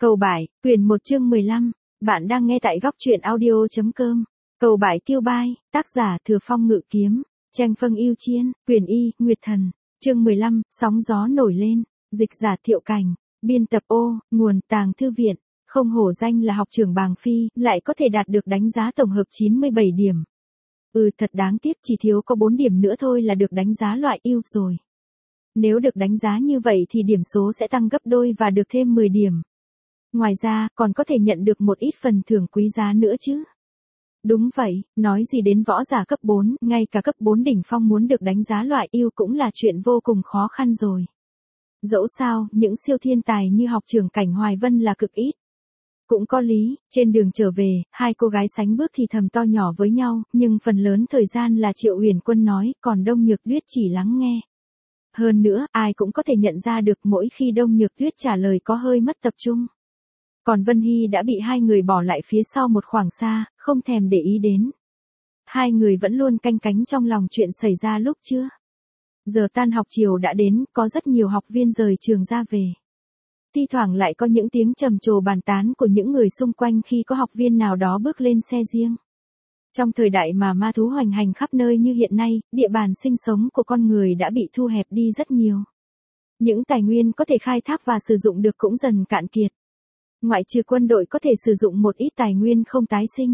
Cầu Bại, quyển 1 chương 15. Bạn đang nghe tại góc truyện audio.com. Cầu Bại Tiêu Bai, tác giả Thừa Phong Ngự Kiếm, Tranh Phân Yêu Chiên, quyển Y, Nguyệt Thần, chương 15, sóng gió nổi lên, dịch giả Thiệu Cảnh, biên tập Ô, nguồn Tàng Thư Viện, không hổ danh là học trưởng Bàng Phi, lại có thể đạt được đánh giá tổng hợp 97 điểm. Thật đáng tiếc, chỉ thiếu có 4 điểm nữa thôi là được đánh giá loại ưu rồi. Nếu được đánh giá như vậy thì điểm số sẽ tăng gấp đôi và được thêm 10 điểm. Ngoài ra, còn có thể nhận được một ít phần thưởng quý giá nữa chứ. Đúng vậy, nói gì đến võ giả cấp 4, ngay cả cấp 4 đỉnh phong muốn được đánh giá loại ưu cũng là chuyện vô cùng khó khăn rồi. Dẫu sao, những siêu thiên tài như học trưởng Cảnh Hoài Vân là cực ít. Cũng có lý, trên đường trở về, hai cô gái sánh bước thì thầm to nhỏ với nhau, nhưng phần lớn thời gian là Triệu Uyển Quân nói, còn Đông Nhược Tuyết chỉ lắng nghe. Hơn nữa, ai cũng có thể nhận ra được mỗi khi Đông Nhược Tuyết trả lời có hơi mất tập trung. Còn Vân Hy đã bị hai người bỏ lại phía sau một khoảng xa, không thèm để ý đến. Hai người vẫn luôn canh cánh trong lòng chuyện xảy ra lúc trưa. Giờ tan học chiều đã đến, có rất nhiều học viên rời trường ra về. Thi thoảng lại có những tiếng trầm trồ bàn tán của những người xung quanh khi có học viên nào đó bước lên xe riêng. Trong thời đại mà ma thú hoành hành khắp nơi như hiện nay, địa bàn sinh sống của con người đã bị thu hẹp đi rất nhiều. Những tài nguyên có thể khai thác và sử dụng được cũng dần cạn kiệt. Ngoại trừ quân đội có thể sử dụng một ít tài nguyên không tái sinh.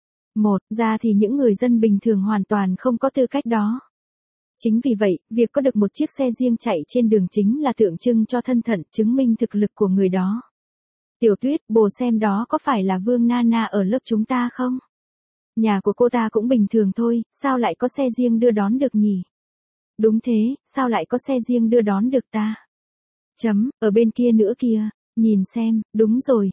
Ra thì những người dân bình thường hoàn toàn không có tư cách đó. Chính vì vậy, việc có được một chiếc xe riêng chạy trên đường chính là tượng trưng cho thân phận, chứng minh thực lực của người đó. Tiểu Tuyết, bồ xem đó có phải là Vương Nana ở lớp chúng ta không? Nhà của cô ta cũng bình thường thôi, sao lại có xe riêng đưa đón được nhỉ? Đúng thế, sao lại có xe riêng đưa đón được ta? Ở bên kia nữa kìa, nhìn xem, đúng rồi,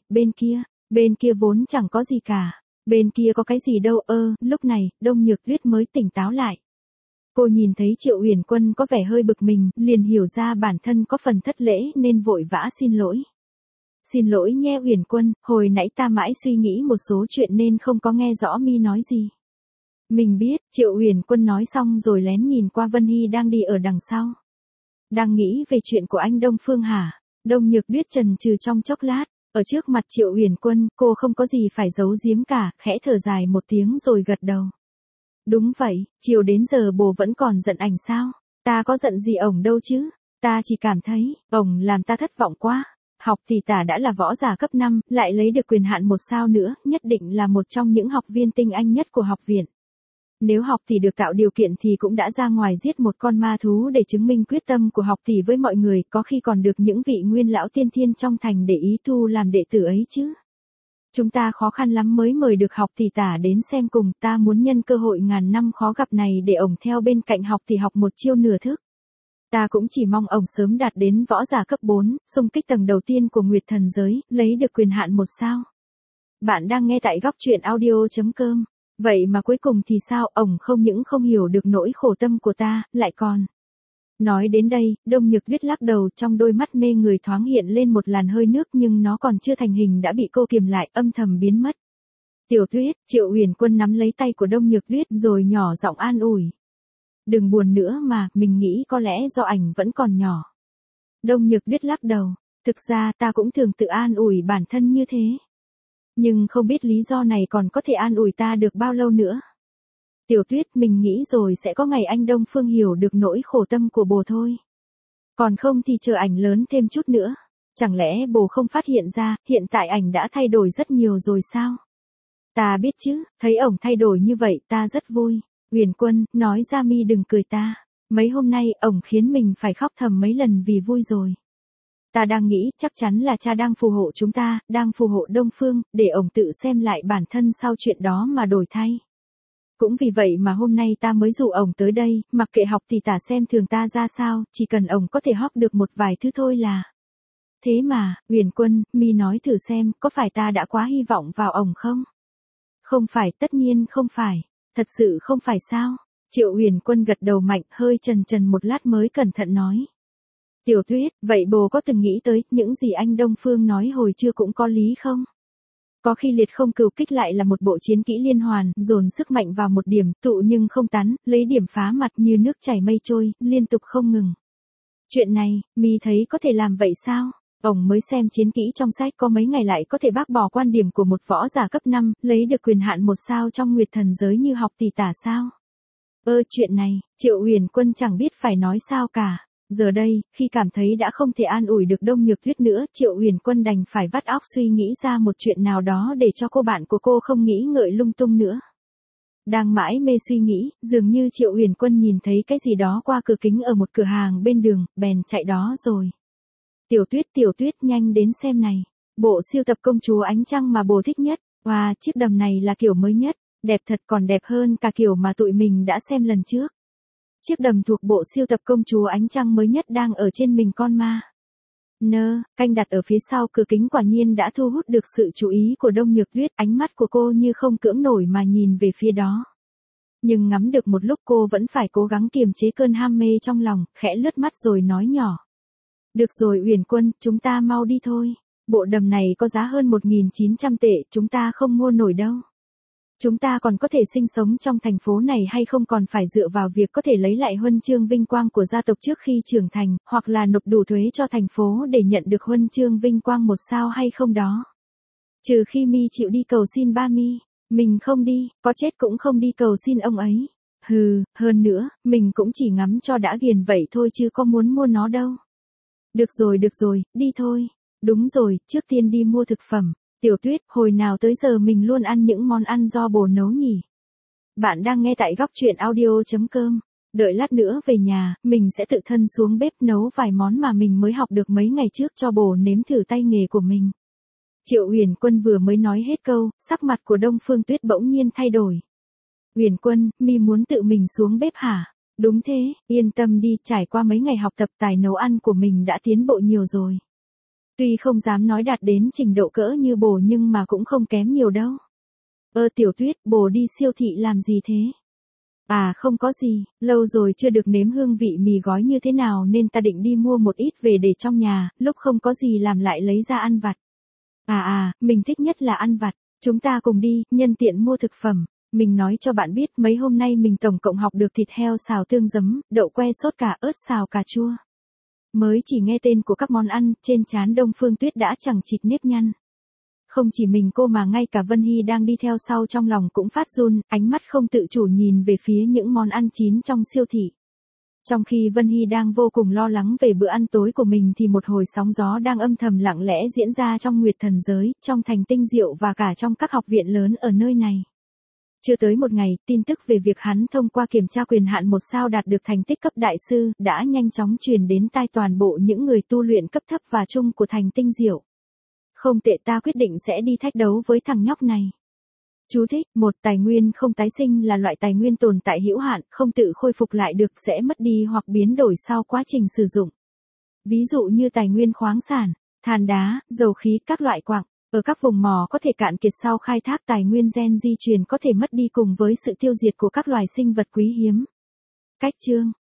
bên kia vốn chẳng có gì cả. Bên kia có cái gì đâu lúc này, Đông Nhược Tuyết mới tỉnh táo lại. Cô nhìn thấy Triệu Uyển Quân có vẻ hơi bực mình, liền hiểu ra bản thân có phần thất lễ nên vội vã xin lỗi. Xin lỗi nhé Uyển Quân, hồi nãy ta mãi suy nghĩ một số chuyện nên không có nghe rõ mi nói gì. Mình biết, Triệu Uyển Quân nói xong rồi lén nhìn qua Vân Hy đang đi ở đằng sau. Đang nghĩ về chuyện của anh Đông Phương hả? Đông Nhược Tuyết chần chừ trong chốc lát, ở trước mặt Triệu Uyển Quân, cô không có gì phải giấu giếm cả, khẽ thở dài một tiếng rồi gật đầu. Đúng vậy, chiều đến giờ bồ vẫn còn giận ảnh sao? Ta có giận gì ổng đâu chứ? Ta chỉ cảm thấy, ổng làm ta thất vọng quá. Học thì tả đã là võ giả cấp 5, lại lấy được quyền hạn 1 sao nữa, nhất định là một trong những học viên tinh anh nhất của học viện. Nếu học thì được tạo điều kiện thì cũng đã ra ngoài giết một con ma thú để chứng minh quyết tâm của học tỷ với mọi người, có khi còn được những vị nguyên lão tiên thiên trong thành để ý thu làm đệ tử ấy chứ. Chúng ta khó khăn lắm mới mời được học tỷ tả đến xem cùng, ta muốn nhân cơ hội ngàn năm khó gặp này để ổng theo bên cạnh học tỷ học một chiêu nửa thức. Ta cũng chỉ mong ổng sớm đạt đến võ giả cấp 4, xung kích tầng đầu tiên của Nguyệt Thần giới, lấy được quyền hạn 1 sao. Bạn đang nghe tại góc truyện audio.com. Vậy mà cuối cùng thì sao, ổng không những không hiểu được nỗi khổ tâm của ta, lại còn. Nói đến đây, Đông Nhược Tuyết lắc đầu, trong đôi mắt mê người thoáng hiện lên một làn hơi nước nhưng nó còn chưa thành hình đã bị cô kiềm lại, âm thầm biến mất. Tiểu Tuyết, Triệu Uyển Quân nắm lấy tay của Đông Nhược Tuyết rồi nhỏ giọng an ủi. Đừng buồn nữa mà, mình nghĩ có lẽ do ảnh vẫn còn nhỏ. Đông Nhược Tuyết lắc đầu, thực ra ta cũng thường tự an ủi bản thân như thế. Nhưng không biết lý do này còn có thể an ủi ta được bao lâu nữa. Tiểu Tuyết, mình nghĩ rồi sẽ có ngày anh Đông Phương hiểu được nỗi khổ tâm của bồ thôi. Còn không thì chờ ảnh lớn thêm chút nữa. Chẳng lẽ bồ không phát hiện ra, hiện tại ảnh đã thay đổi rất nhiều rồi sao? Ta biết chứ, thấy ổng thay đổi như vậy ta rất vui. Uyển Quân, nói ra mi đừng cười ta. Mấy hôm nay, ổng khiến mình phải khóc thầm mấy lần vì vui rồi. Ta đang nghĩ, chắc chắn là cha đang phù hộ chúng ta, đang phù hộ Đông Phương, để ổng tự xem lại bản thân sau chuyện đó mà đổi thay. Cũng vì vậy mà hôm nay ta mới rủ ổng tới đây, mặc kệ học thì tả xem thường ta ra sao, chỉ cần ổng có thể hóp được một vài thứ thôi là. Thế mà, Uyển Quân, mi nói thử xem, có phải ta đã quá hy vọng vào ổng không? Không phải, tất nhiên không phải. Thật sự không phải sao? Triệu Uyển Quân gật đầu mạnh, hơi chần một lát mới cẩn thận nói. Tiểu Tuyết, vậy bồ có từng nghĩ tới, những gì anh Đông Phương nói hồi trưa cũng có lý không? Có khi liệt không cừu kích lại là một bộ chiến kỹ liên hoàn, dồn sức mạnh vào một điểm, tụ nhưng không tán, lấy điểm phá mặt như nước chảy mây trôi, liên tục không ngừng. Chuyện này, mi thấy có thể làm vậy sao? Ông mới xem chiến kỹ trong sách có mấy ngày lại có thể bác bỏ quan điểm của một võ giả cấp 5, lấy được quyền hạn 1 sao trong Nguyệt Thần giới như học tỷ tả sao? Chuyện này, Triệu Huyền Quân chẳng biết phải nói sao cả. Giờ đây, khi cảm thấy đã không thể an ủi được Đông Nhược Tuyết nữa, Triệu Huyền Quân đành phải vắt óc suy nghĩ ra một chuyện nào đó để cho cô bạn của cô không nghĩ ngợi lung tung nữa. Đang mãi mê suy nghĩ, dường như Triệu Huyền Quân nhìn thấy cái gì đó qua cửa kính ở một cửa hàng bên đường, bèn chạy đó rồi. Tiểu Tuyết nhanh đến xem này. Bộ siêu tập công chúa ánh trăng mà bồ thích nhất. Wow, chiếc đầm này là kiểu mới nhất. Đẹp thật, còn đẹp hơn cả kiểu mà tụi mình đã xem lần trước. Chiếc đầm thuộc bộ siêu tập công chúa ánh trăng mới nhất đang ở trên mình con ma. Canh đặt ở phía sau cửa kính quả nhiên đã thu hút được sự chú ý của Đông Nhược Tuyết, ánh mắt của cô như không cưỡng nổi mà nhìn về phía đó. Nhưng ngắm được một lúc cô vẫn phải cố gắng kiềm chế cơn ham mê trong lòng, khẽ lướt mắt rồi nói nhỏ. Được rồi Huyền Quân, chúng ta mau đi thôi. Bộ đầm này có giá hơn 1.900 tệ, chúng ta không mua nổi đâu. Chúng ta còn có thể sinh sống trong thành phố này hay không còn phải dựa vào việc có thể lấy lại huân chương vinh quang của gia tộc trước khi trưởng thành, hoặc là nộp đủ thuế cho thành phố để nhận được huân chương vinh quang 1 sao hay không đó. Trừ khi mi chịu đi cầu xin ba mi, mình không đi, có chết cũng không đi cầu xin ông ấy. Hơn nữa, mình cũng chỉ ngắm cho đã ghiền vậy thôi chứ có muốn mua nó đâu. Được rồi, đi thôi. Đúng rồi, trước tiên đi mua thực phẩm. Tiểu Tuyết, hồi nào tới giờ mình luôn ăn những món ăn do bồ nấu nhỉ? Bạn đang nghe tại góc truyện audio.com. Đợi lát nữa về nhà, mình sẽ tự thân xuống bếp nấu vài món mà mình mới học được mấy ngày trước cho bồ nếm thử tay nghề của mình. Triệu Huyền Quân vừa mới nói hết câu, sắc mặt của Đông Phương Tuyết bỗng nhiên thay đổi. Huyền Quân, mi muốn tự mình xuống bếp hả? Đúng thế, yên tâm đi, trải qua mấy ngày học tập tài nấu ăn của mình đã tiến bộ nhiều rồi. Tuy không dám nói đạt đến trình độ cỡ như bồ nhưng mà cũng không kém nhiều đâu. Tiểu Tuyết, bồ đi siêu thị làm gì thế? À không có gì, lâu rồi chưa được nếm hương vị mì gói như thế nào nên ta định đi mua một ít về để trong nhà, lúc không có gì làm lại lấy ra ăn vặt. Mình thích nhất là ăn vặt, chúng ta cùng đi, nhân tiện mua thực phẩm. Mình nói cho bạn biết mấy hôm nay mình tổng cộng học được thịt heo xào tương giấm, đậu que sốt cà ớt xào cà chua. Mới chỉ nghe tên của các món ăn, trên trán Đông Phương Tuyết đã chẳng chịt nếp nhăn. Không chỉ mình cô mà ngay cả Vân Hy đang đi theo sau trong lòng cũng phát run, ánh mắt không tự chủ nhìn về phía những món ăn chín trong siêu thị. Trong khi Vân Hy đang vô cùng lo lắng về bữa ăn tối của mình thì một hồi sóng gió đang âm thầm lặng lẽ diễn ra trong Nguyệt Thần giới, trong thành Tinh Diệu và cả trong các học viện lớn ở nơi này. Chưa tới một ngày, tin tức về việc hắn thông qua kiểm tra quyền hạn 1 sao đạt được thành tích cấp đại sư, đã nhanh chóng truyền đến tai toàn bộ những người tu luyện cấp thấp và trung của thành Tinh Diệu. Không tệ, ta quyết định sẽ đi thách đấu với thằng nhóc này. Chú thích, một tài nguyên không tái sinh là loại tài nguyên tồn tại hữu hạn, không tự khôi phục lại được, sẽ mất đi hoặc biến đổi sau quá trình sử dụng. Ví dụ như tài nguyên khoáng sản, than đá, dầu khí, các loại quặng. Ở các vùng mỏ có thể cạn kiệt sau khai thác, tài nguyên gen di truyền có thể mất đi cùng với sự tiêu diệt của các loài sinh vật quý hiếm. Cách chương